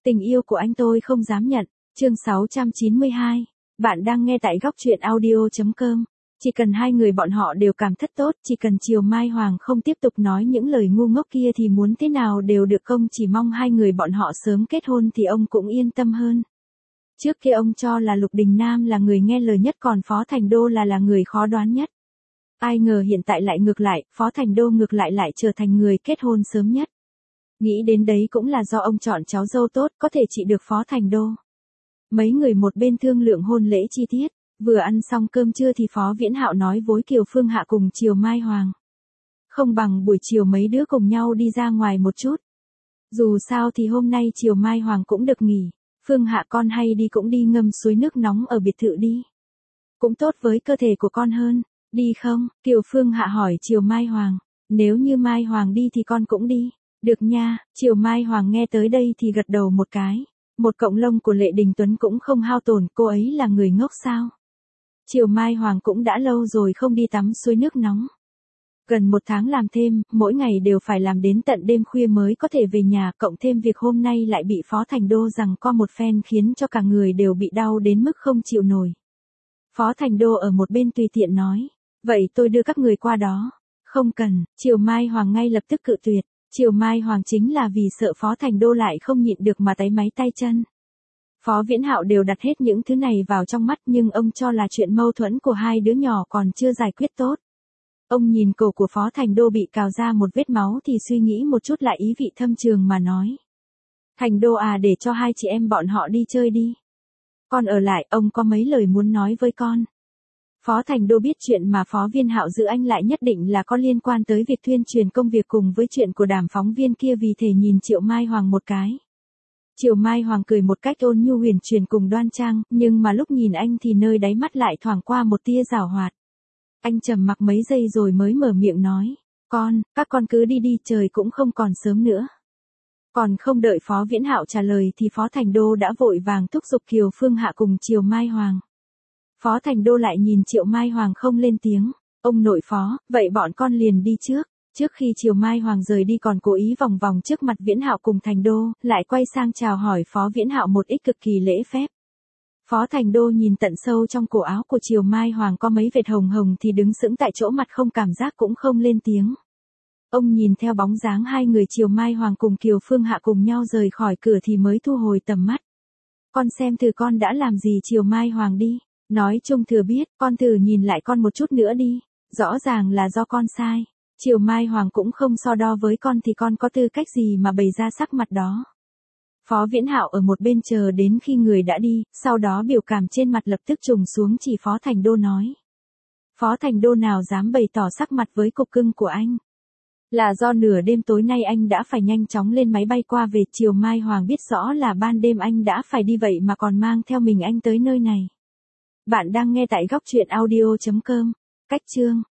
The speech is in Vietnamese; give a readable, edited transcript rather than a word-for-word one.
Tình yêu của anh tôi không dám nhận. Chương 692. Bạn đang nghe tại góc truyện audio.com. Chỉ cần hai người bọn họ đều cảm thất tốt, chỉ cần Triều Mai Hoàng không tiếp tục nói những lời ngu ngốc kia thì muốn thế nào đều được, ông chỉ mong hai người bọn họ sớm kết hôn thì ông cũng yên tâm hơn. Trước kia ông cho là Lục Đình Nam là người nghe lời nhất, còn Phó Thành Đô là người khó đoán nhất. Ai ngờ hiện tại lại ngược lại, Phó Thành Đô ngược lại trở thành người kết hôn sớm nhất. Nghĩ đến đấy cũng là do ông chọn cháu dâu tốt, có thể trị được Phó Thành Đô. Mấy người một bên thương lượng hôn lễ chi tiết, vừa ăn xong cơm trưa thì Phó Viễn Hạo nói với Kiều Phương Hạ cùng Triều Mai Hoàng. Không bằng buổi chiều mấy đứa cùng nhau đi ra ngoài một chút. Dù sao thì hôm nay Triều Mai Hoàng cũng được nghỉ, Phương Hạ con hay đi cũng đi ngâm suối nước nóng ở biệt thự đi. Cũng tốt với cơ thể của con hơn, đi không? Kiều Phương Hạ hỏi Triều Mai Hoàng. Nếu như Mai Hoàng đi thì con cũng đi. Được nha. Triều Mai Hoàng nghe tới đây thì gật đầu một cái. Một cọng lông của Lệ Đình Tuấn cũng không hao tổn, cô ấy là người ngốc sao? Triều Mai Hoàng cũng đã lâu rồi không đi tắm suối nước nóng. Gần một tháng làm thêm, mỗi ngày đều phải làm đến tận đêm khuya mới có thể về nhà, cộng thêm việc hôm nay lại bị Phó Thành Đô giằng co một phen khiến cho cả người đều bị đau đến mức không chịu nổi. Phó Thành Đô ở một bên tùy tiện nói, vậy tôi đưa các người qua đó. Không cần. Triều Mai Hoàng ngay lập tức cự tuyệt. Triều Mai Hoàng chính là vì sợ Phó Thành Đô lại không nhịn được mà táy máy tay chân. Phó Viễn Hạo đều đặt hết những thứ này vào trong mắt, nhưng ông cho là chuyện mâu thuẫn của hai đứa nhỏ còn chưa giải quyết tốt. Ông nhìn cổ của Phó Thành Đô bị cào ra một vết máu thì suy nghĩ một chút lại ý vị thâm trường mà nói. Thành Đô à, để cho hai chị em bọn họ đi chơi đi. Con ở lại, ông có mấy lời muốn nói với con. Phó Thành Đô biết chuyện mà Phó Viễn Hạo giữ anh lại nhất định là có liên quan tới việc tuyên truyền công việc cùng với chuyện của Đàm phóng viên kia, vì thể nhìn Triệu Mai Hoàng một cái. Triệu Mai Hoàng cười một cách ôn nhu huyền chuyển cùng đoan trang, nhưng mà lúc nhìn anh thì nơi đáy mắt lại thoảng qua một tia giảo hoạt. Anh trầm mặc mấy giây rồi mới mở miệng nói, các con cứ đi đi, trời cũng không còn sớm nữa. Còn không đợi Phó Viễn Hạo trả lời thì Phó Thành Đô đã vội vàng thúc giục Kiều Phương Hạ cùng Triều Mai Hoàng. Phó Thành Đô lại nhìn Triệu Mai Hoàng không lên tiếng. Ông nội Phó, vậy bọn con liền đi trước. Trước khi Triều Mai Hoàng rời đi còn cố ý vòng vòng trước mặt Viễn Hạo cùng Thành Đô, lại quay sang chào hỏi Phó Viễn Hạo một ít cực kỳ lễ phép. Phó Thành Đô nhìn tận sâu trong cổ áo của Triều Mai Hoàng có mấy vệt hồng hồng thì đứng sững tại chỗ, mặt không cảm giác cũng không lên tiếng. Ông nhìn theo bóng dáng hai người Triều Mai Hoàng cùng Kiều Phương Hạ cùng nhau rời khỏi cửa thì mới thu hồi tầm mắt. Con xem thử con đã làm gì Triều Mai Hoàng đi. Nói chung thừa biết, con thử nhìn lại con một chút nữa đi. Rõ ràng là do con sai. Triều Mai Hoàng cũng không so đo với con thì con có tư cách gì mà bày ra sắc mặt đó. Phó Viễn Hạo ở một bên chờ đến khi người đã đi, sau đó biểu cảm trên mặt lập tức trùng xuống, chỉ Phó Thành Đô nói. Phó Thành Đô nào dám bày tỏ sắc mặt với cục cưng của anh. Là do nửa đêm tối nay anh đã phải nhanh chóng lên máy bay qua về. Triều Mai Hoàng biết rõ là ban đêm anh đã phải đi vậy mà còn mang theo mình anh tới nơi này. Bạn đang nghe tại góc truyện audio.com. Cách chương